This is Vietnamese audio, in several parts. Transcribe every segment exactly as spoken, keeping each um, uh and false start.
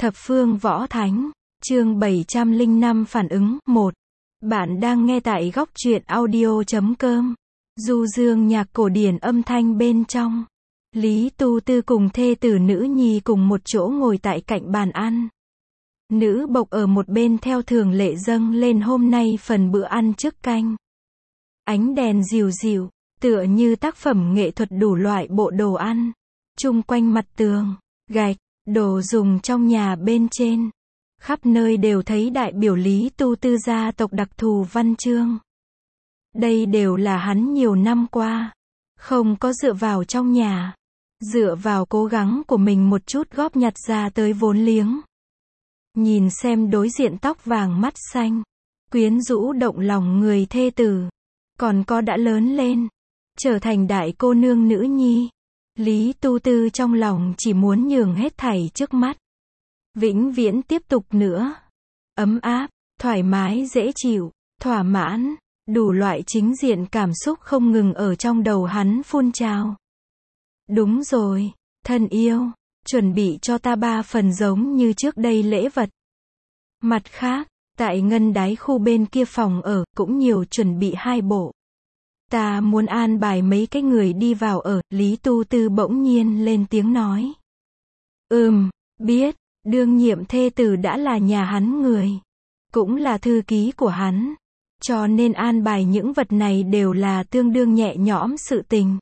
Thập phương võ thánh, chương bảy trăm lẻ năm phản ứng, một. Bạn đang nghe tại góc truyện audio chấm com. Du dương nhạc cổ điển âm thanh bên trong. Lý Tu Tư cùng thê tử nữ nhi cùng một chỗ ngồi tại cạnh bàn ăn. Nữ bộc ở một bên theo thường lệ dâng lên hôm nay phần bữa ăn trước canh. Ánh đèn dịu dịu, tựa như tác phẩm nghệ thuật đủ loại bộ đồ ăn. Chung quanh mặt tường, gạch, đồ dùng trong nhà bên trên. Khắp nơi đều thấy đại biểu Lý Tu Tư gia tộc đặc thù văn chương. Đây đều là hắn nhiều năm qua. Không có dựa vào trong nhà. Dựa vào cố gắng của mình một chút góp nhặt ra tới vốn liếng. Nhìn xem đối diện tóc vàng mắt xanh. Quyến rũ động lòng người thê tử. Còn có đã lớn lên. Trở thành đại cô nương nữ nhi. Lý Tu Tư trong lòng chỉ muốn nhường hết thảy trước mắt. Vĩnh viễn tiếp tục nữa. Ấm áp, thoải mái dễ chịu, thỏa mãn, đủ loại chính diện cảm xúc không ngừng ở trong đầu hắn phun trào. Đúng rồi, thân yêu, chuẩn bị cho ta ba phần giống như trước đây lễ vật. Mặt khác, tại ngân đáy khu bên kia phòng ở, cũng nhiều chuẩn bị hai bộ. Ta muốn an bài mấy cái người đi vào ở, Lý Tu Tư bỗng nhiên lên tiếng nói. Ừm, biết, đương nhiệm thê tử đã là nhà hắn người. Cũng là thư ký của hắn. Cho nên an bài những vật này đều là tương đương nhẹ nhõm sự tình.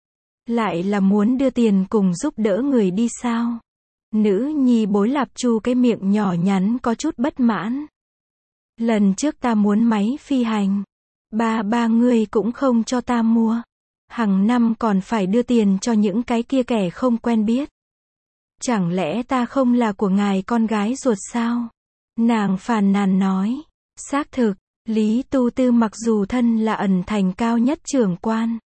Lại là muốn đưa tiền cùng giúp đỡ người đi sao? Nữ nhi bối Lạp Chu cái miệng nhỏ nhắn có chút bất mãn. Lần trước ta muốn máy phi hành. Ba ba ngươi cũng không cho ta mua. Hằng năm còn phải đưa tiền cho những cái kia kẻ không quen biết. Chẳng lẽ ta không là của ngài con gái ruột sao? Nàng phàn nàn nói. Xác thực, Lý Tu Tư mặc dù thân là ẩn thành cao nhất trưởng quan.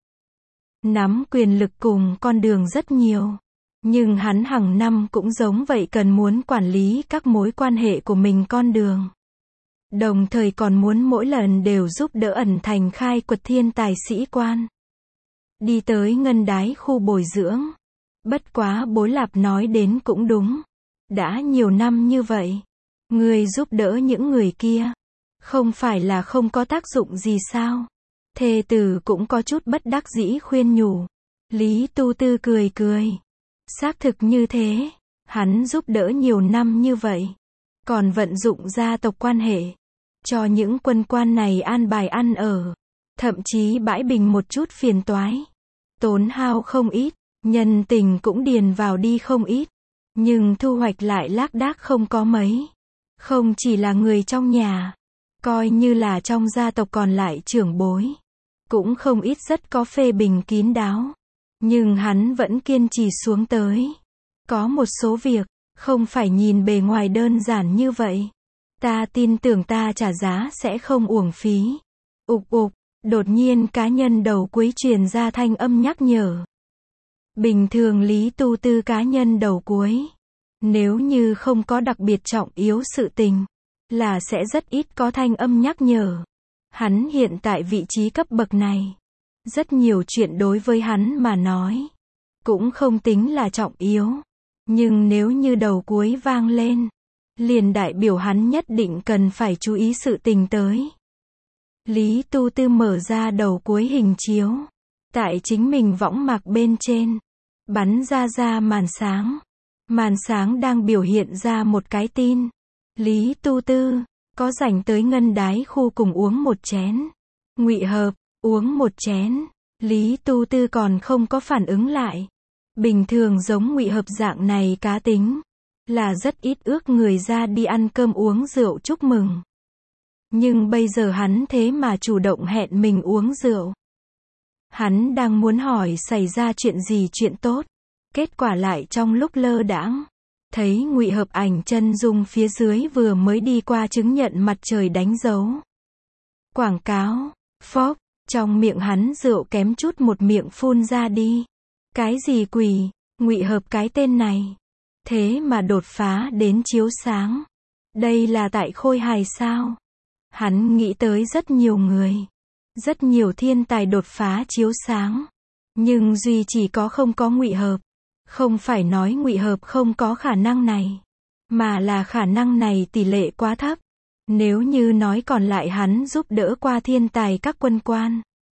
Nắm quyền lực cùng con đường rất nhiều. Nhưng hắn hàng năm cũng giống vậy cần muốn quản lý các mối quan hệ của mình con đường. Đồng thời còn muốn mỗi lần đều giúp đỡ ẩn thành khai quật thiên tài sĩ quan. Đi tới ngân đái khu bồi dưỡng. Bất quá bối Lạp nói đến cũng đúng. Đã nhiều năm như vậy. Người giúp đỡ những người kia. Không phải là không có tác dụng gì sao? Thê tử cũng có chút bất đắc dĩ khuyên nhủ. Lý Tu Tư cười cười. Xác thực như thế. Hắn giúp đỡ nhiều năm như vậy. Còn vận dụng gia tộc quan hệ. Cho những quân quan này an bài ăn ở. Thậm chí bãi bình một chút phiền toái. Tốn hao không ít. Nhân tình cũng điền vào đi không ít. Nhưng thu hoạch lại lác đác không có mấy. Không chỉ là người trong nhà. Coi như là trong gia tộc còn lại trưởng bối. Cũng không ít rất có phê bình kín đáo. Nhưng hắn vẫn kiên trì xuống tới. Có một số việc, không phải nhìn bề ngoài đơn giản như vậy. Ta tin tưởng ta trả giá sẽ không uổng phí. Ục ục, đột nhiên cá nhân đầu cuối truyền ra thanh âm nhắc nhở. Bình thường Lý Tu Tư cá nhân đầu cuối. Nếu như không có đặc biệt trọng yếu sự tình, là sẽ rất ít có thanh âm nhắc nhở. Hắn hiện tại vị trí cấp bậc này. Rất nhiều chuyện đối với hắn mà nói. Cũng không tính là trọng yếu. Nhưng nếu như đầu cuối vang lên. Liền đại biểu hắn nhất định cần phải chú ý sự tình tới. Lý Tu Tư mở ra đầu cuối hình chiếu. Tại chính mình võng mạc bên trên. Bắn ra ra màn sáng. Màn sáng đang biểu hiện ra một cái tin. Lý Tu Tư, có rảnh tới ngân đái khu cùng uống một chén. Ngụy Hợp, uống một chén. Lý Tu Tư còn không có phản ứng lại. Bình thường giống Ngụy Hợp dạng này cá tính. Là rất ít ước người ra đi ăn cơm uống rượu chúc mừng. Nhưng bây giờ hắn thế mà chủ động hẹn mình uống rượu. Hắn đang muốn hỏi xảy ra chuyện gì chuyện tốt. Kết quả lại trong lúc lơ đãng. Thấy Ngụy Hợp ảnh chân dung phía dưới vừa mới đi qua chứng nhận mặt trời đánh dấu. Quảng cáo, phốc, trong miệng hắn rượu kém chút một miệng phun ra đi. Cái gì quỷ, Ngụy Hợp cái tên này. Thế mà đột phá đến chiếu sáng. Đây là tại Khôi Hài sao? Hắn nghĩ tới rất nhiều người. Rất nhiều thiên tài đột phá chiếu sáng. Nhưng duy chỉ có không có Ngụy Hợp. Không phải nói Ngụy Hợp không có khả năng này. mà là khả năng này tỷ lệ quá thấp. Nếu như nói còn lại hắn giúp đỡ qua thiên tài các quân quan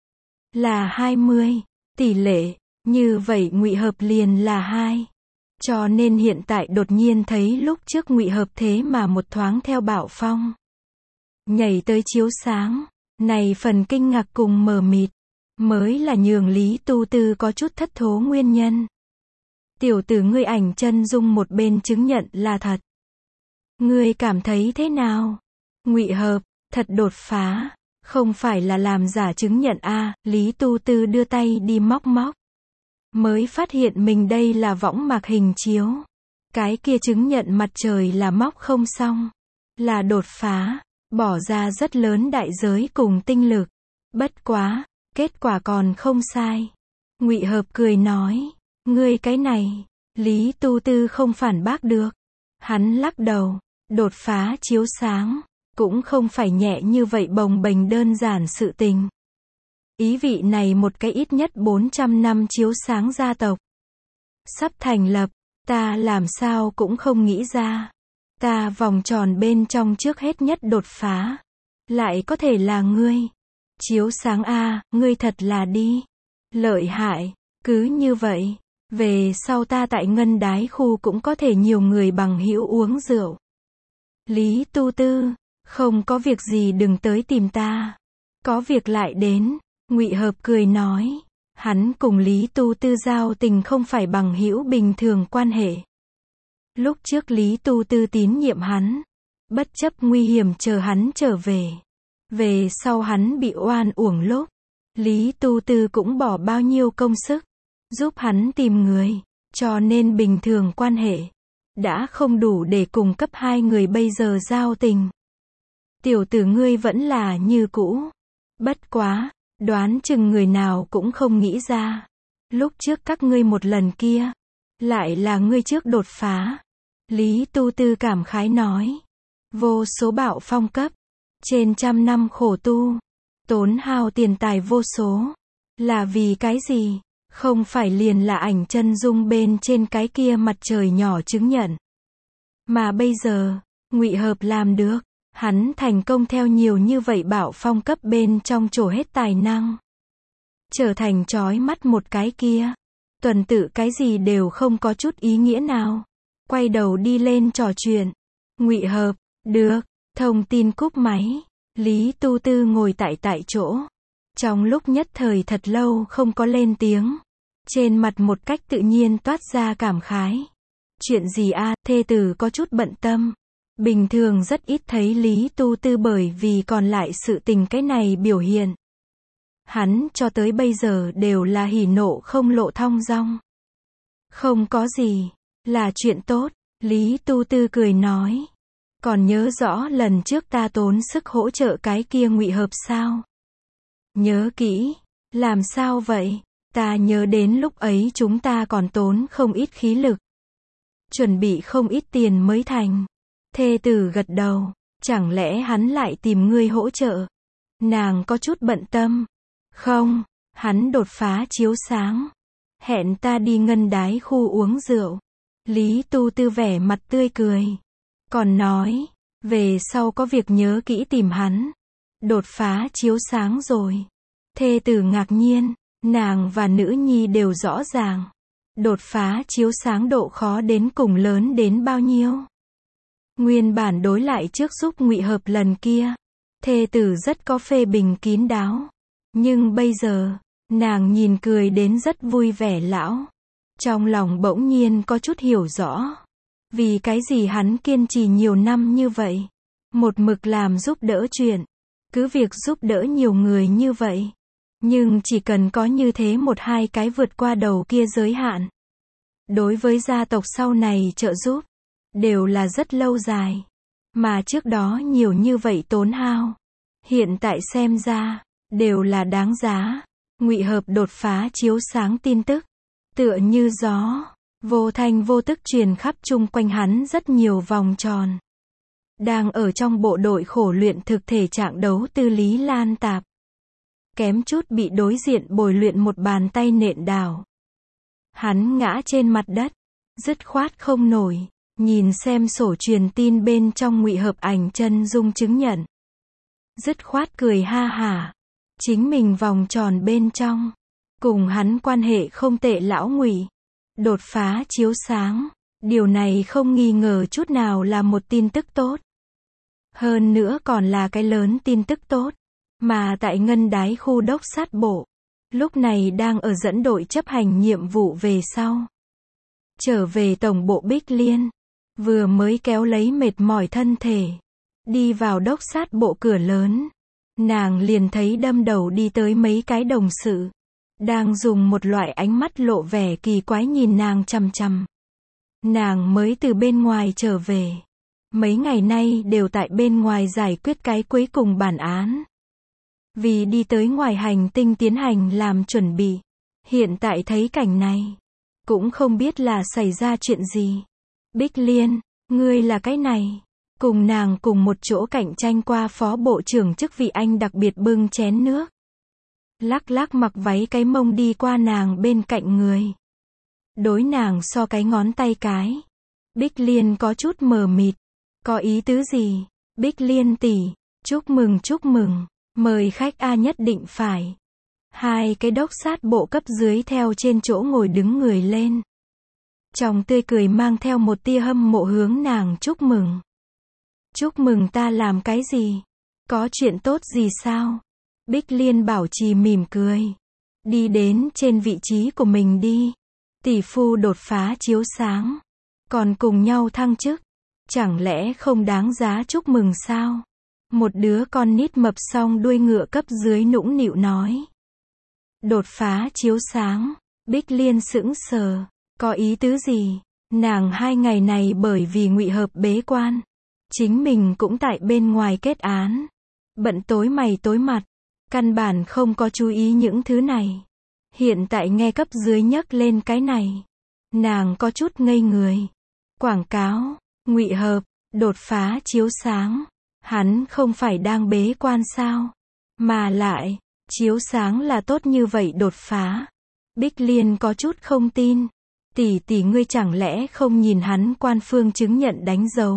là hai mươi tỷ lệ, như vậy Ngụy Hợp liền là hai. Cho nên hiện tại đột nhiên thấy lúc trước Ngụy Hợp thế mà một thoáng theo Bảo Phong nhảy tới chiếu sáng, này phần kinh ngạc cùng mờ mịt, mới là nhường Lý Tu Tư có chút thất thố nguyên nhân. Tiểu tử ngươi ảnh chân dung một bên chứng nhận là thật. Ngươi cảm thấy thế nào? Ngụy Hợp, thật đột phá, không phải là làm giả chứng nhận a. Lý Tu Tư đưa tay đi móc móc, mới phát hiện mình đây là võng mạc hình chiếu. Cái kia chứng nhận mặt trời là móc không xong, là đột phá, bỏ ra rất lớn đại giới cùng tinh lực. Bất quá, kết quả còn không sai. Ngụy Hợp cười nói, ngươi cái này, Lý Tu Tư không phản bác được. Hắn lắc đầu, đột phá chiếu sáng, cũng không phải nhẹ như vậy bồng bềnh đơn giản sự tình. Ý vị này một cái ít nhất bốn trăm năm chiếu sáng gia tộc sắp thành lập, ta làm sao cũng không nghĩ ra. Ta vòng tròn bên trong trước hết nhất đột phá, lại có thể là ngươi. Chiếu sáng a, ngươi thật là đi lợi hại, cứ như vậy, về sau ta tại Ngân Đái khu cũng có thể nhiều người bằng hữu uống rượu. Lý Tu Tư, không có việc gì đừng tới tìm ta, có việc lại đến. Ngụy Hợp cười nói, hắn cùng Lý Tu Tư giao tình không phải bằng hữu bình thường quan hệ. Lúc trước Lý Tu Tư tín nhiệm hắn, bất chấp nguy hiểm chờ hắn trở về. Về sau hắn bị oan uổng lúc, Lý Tu Tư cũng bỏ bao nhiêu công sức, giúp hắn tìm người, cho nên bình thường quan hệ, đã không đủ để cung cấp hai người bây giờ giao tình. Tiểu tử ngươi vẫn là như cũ. Bất quá, đoán chừng người nào cũng không nghĩ ra. Lúc trước các ngươi một lần kia, lại là ngươi trước đột phá. Lý Tu Tư cảm khái nói. Vô số Bảo Phong cấp, trên trăm năm khổ tu, tốn hao tiền tài vô số. Là vì cái gì? Không phải liền là ảnh chân dung bên trên cái kia mặt trời nhỏ chứng nhận. Mà bây giờ, Ngụy Hợp làm được. Hắn thành công theo nhiều như vậy Bảo Phong cấp bên trong trổ hết tài năng. Trở thành chói mắt một cái kia. Tuần tự cái gì đều không có chút ý nghĩa nào. Quay đầu đi lên trò chuyện. Ngụy Hợp, được, thông tin cúp máy. Lý Tu Tư ngồi tại tại chỗ. Trong lúc nhất thời thật lâu không có lên tiếng. Trên mặt một cách tự nhiên toát ra cảm khái. Chuyện gì a? Thê tử có chút bận tâm. Bình thường rất ít thấy Lý Tu Tư bởi vì còn lại sự tình cái này biểu hiện. Hắn cho tới bây giờ đều là hỉ nộ không lộ thong dong. Không có gì, là chuyện tốt, Lý Tu Tư cười nói. Còn nhớ rõ lần trước ta tốn sức hỗ trợ cái kia Ngụy Hợp sao? Nhớ kỹ, làm sao vậy? Ta nhớ đến lúc ấy chúng ta còn tốn không ít khí lực. Chuẩn bị không ít tiền mới thành. Thê tử gật đầu, chẳng lẽ hắn lại tìm ngươi hỗ trợ? Nàng có chút bận tâm. Không, hắn đột phá chiếu sáng. Hẹn ta đi Ngân Đái khu uống rượu. Lý Tu Tư vẻ mặt tươi cười. Còn nói, về sau có việc nhớ kỹ tìm hắn. Đột phá chiếu sáng rồi. Thê tử ngạc nhiên, nàng và nữ nhi đều rõ ràng. Đột phá chiếu sáng độ khó đến cùng lớn đến bao nhiêu. Nguyên bản đối lại trước giúp Ngụy Hợp lần kia, thê tử rất có phê bình kín đáo. Nhưng bây giờ, nàng nhìn cười đến rất vui vẻ lão. Trong lòng bỗng nhiên có chút hiểu rõ. Vì cái gì hắn kiên trì nhiều năm như vậy. Một mực làm giúp đỡ chuyện. Cứ việc giúp đỡ nhiều người như vậy. Nhưng chỉ cần có như thế một hai cái vượt qua đầu kia giới hạn. Đối với gia tộc sau này trợ giúp. Đều là rất lâu dài. Mà trước đó nhiều như vậy tốn hao. Hiện tại xem ra, đều là đáng giá. Ngụy Hợp đột phá chiếu sáng tin tức. Tựa như gió, vô thanh vô tức truyền khắp chung quanh hắn rất nhiều vòng tròn. Đang ở trong bộ đội khổ luyện thực thể trạng đấu tư Lý Lan Tạp. Kém chút bị đối diện bồi luyện một bàn tay nện đảo. Hắn ngã trên mặt đất, dứt khoát không nổi. Nhìn xem sổ truyền tin bên trong Ngụy Hợp ảnh chân dung chứng nhận. Dứt khoát cười ha hả. Chính mình vòng tròn bên trong. Cùng hắn quan hệ không tệ lão Ngụy. Đột phá chiếu sáng. Điều này không nghi ngờ chút nào là một tin tức tốt. Hơn nữa còn là cái lớn tin tức tốt. Mà tại Ngân Đái khu đốc sát bộ. Lúc này đang ở dẫn đội chấp hành nhiệm vụ về sau. Trở về tổng bộ Bích Liên. Vừa mới kéo lấy mệt mỏi thân thể. Đi vào đốc sát bộ cửa lớn. Nàng liền thấy đâm đầu đi tới mấy cái đồng sự. Đang dùng một loại ánh mắt lộ vẻ kỳ quái nhìn nàng chằm chằm. Nàng mới từ bên ngoài trở về. Mấy ngày nay đều tại bên ngoài giải quyết cái cuối cùng bản án. Vì đi tới ngoài hành tinh tiến hành làm chuẩn bị. Hiện tại thấy cảnh này. Cũng không biết là xảy ra chuyện gì. Bích Liên, ngươi là cái này. Cùng nàng cùng một chỗ cạnh tranh qua phó bộ trưởng chức vị anh đặc biệt bưng chén nước. Lắc lắc mặc váy cái mông đi qua nàng bên cạnh người. Đối nàng so cái ngón tay cái. Bích Liên có chút mờ mịt. Có ý tứ gì? Bích Liên tỷ, chúc mừng chúc mừng. Mời khách A nhất định phải. Hai cái đốc sát bộ cấp dưới theo trên chỗ ngồi đứng người lên. Trong tươi cười mang theo một tia hâm mộ hướng nàng chúc mừng. Chúc mừng ta làm cái gì? Có chuyện tốt gì sao? Bích Liên bảo trì mỉm cười. Đi đến trên vị trí của mình đi. Tỷ phu đột phá chiếu sáng. Còn cùng nhau thăng chức. Chẳng lẽ không đáng giá chúc mừng sao? Một đứa con nít mập song đuôi ngựa cấp dưới nũng nịu nói. Đột phá chiếu sáng. Bích Liên sững sờ. Có ý tứ gì? Nàng hai ngày này bởi vì Ngụy Hợp bế quan. Chính mình cũng tại bên ngoài kết án. Bận tối mày tối mặt. Căn bản không có chú ý những thứ này. Hiện tại nghe cấp dưới nhắc lên cái này. Nàng có chút ngây người. Quảng cáo. Ngụy Hợp. Đột phá chiếu sáng. Hắn không phải đang bế quan sao? Mà lại. Chiếu sáng là tốt như vậy đột phá. Bích Liên có chút không tin. Tỷ tỷ ngươi chẳng lẽ không nhìn hắn quan phương chứng nhận đánh dấu.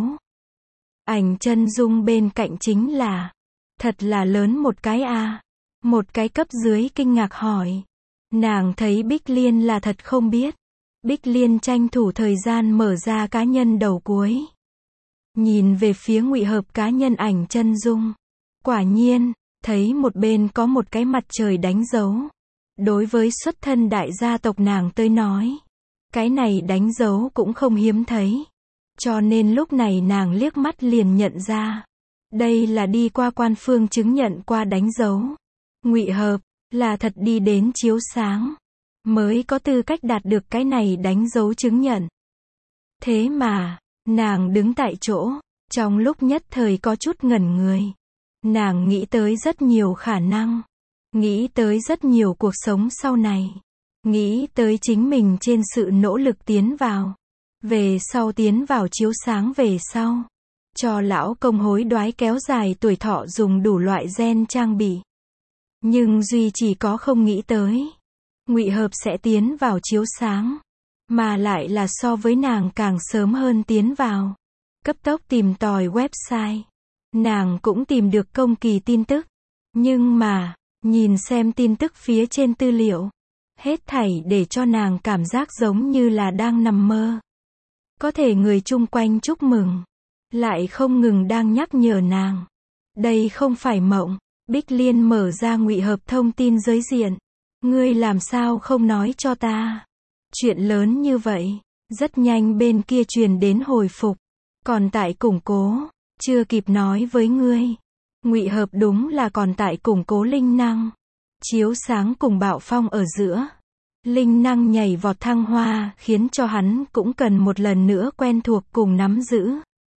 Ảnh chân dung bên cạnh chính là. Thật là lớn một cái a. Một cái cấp dưới kinh ngạc hỏi. Nàng thấy Bích Liên là thật không biết. Bích Liên tranh thủ thời gian mở ra cá nhân đầu cuối. Nhìn về phía Ngụy Hợp cá nhân ảnh chân dung. Quả nhiên, thấy một bên có một cái mặt trời đánh dấu. Đối với xuất thân đại gia tộc nàng tới nói. Cái này đánh dấu cũng không hiếm thấy. Cho nên lúc này nàng liếc mắt liền nhận ra. Đây là đi qua quan phương chứng nhận qua đánh dấu. Ngụy Hợp, là thật đi đến chiếu sáng. Mới có tư cách đạt được cái này đánh dấu chứng nhận. Thế mà, nàng đứng tại chỗ. Trong lúc nhất thời có chút ngẩn người. Nàng nghĩ tới rất nhiều khả năng. Nghĩ tới rất nhiều cuộc sống sau này. Nghĩ tới chính mình trên sự nỗ lực tiến vào. Về sau tiến vào chiếu sáng về sau. Cho lão công hối đoái kéo dài tuổi thọ dùng đủ loại gen trang bị. Nhưng duy chỉ có không nghĩ tới. Ngụy Hợp sẽ tiến vào chiếu sáng. Mà lại là so với nàng càng sớm hơn tiến vào. Cấp tốc tìm tòi website. Nàng cũng tìm được công kỳ tin tức. Nhưng mà, nhìn xem tin tức phía trên tư liệu. Hết thảy để cho nàng cảm giác giống như là đang nằm mơ. Có thể người chung quanh chúc mừng. Lại không ngừng đang nhắc nhở nàng. Đây không phải mộng. Bích Liên mở ra Ngụy Hợp thông tin giới diện. Ngươi làm sao không nói cho ta? Chuyện lớn như vậy. Rất nhanh bên kia truyền đến hồi phục. Còn tại củng cố. Chưa kịp nói với ngươi. Ngụy Hợp đúng là còn tại củng cố linh năng. Chiếu sáng cùng bạo phong ở giữa. Linh năng nhảy vọt thăng hoa khiến cho hắn cũng cần một lần nữa quen thuộc cùng nắm giữ.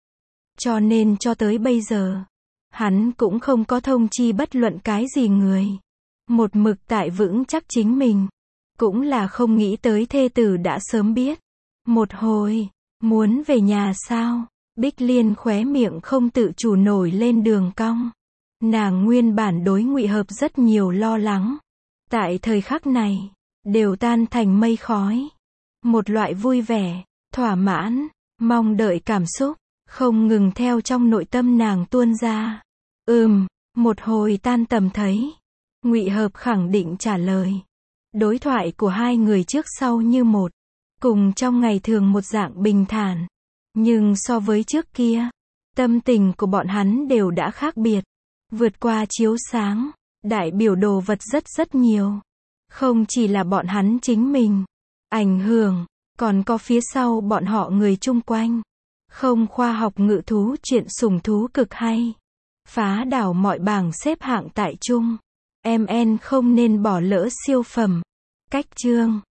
Cho nên cho tới bây giờ, hắn cũng không có thông chi bất luận cái gì người. Một mực tại vững chắc chính mình. Cũng là không nghĩ tới thê tử đã sớm biết. Một hồi, muốn về nhà sao? Bích Liên khóe miệng không tự chủ nổi lên đường cong. Nàng nguyên bản đối Ngụy Hợp rất nhiều lo lắng. Tại thời khắc này, đều tan thành mây khói. Một loại vui vẻ, thỏa mãn, mong đợi cảm xúc, không ngừng theo trong nội tâm nàng tuôn ra. Ừm, một hồi tan tầm thấy. Ngụy Hợp khẳng định trả lời. Đối thoại của hai người trước sau như một. Cùng trong ngày thường một dạng bình thản. Nhưng so với trước kia, tâm tình của bọn hắn đều đã khác biệt. Vượt qua chiếu sáng, đại biểu đồ vật rất rất nhiều. Không chỉ là bọn hắn chính mình ảnh hưởng, còn có phía sau bọn họ người chung quanh. Không khoa học ngự thú chuyện sủng thú cực hay. Phá đảo mọi bảng xếp hạng tại chung. em en không nên bỏ lỡ siêu phẩm. Cách chương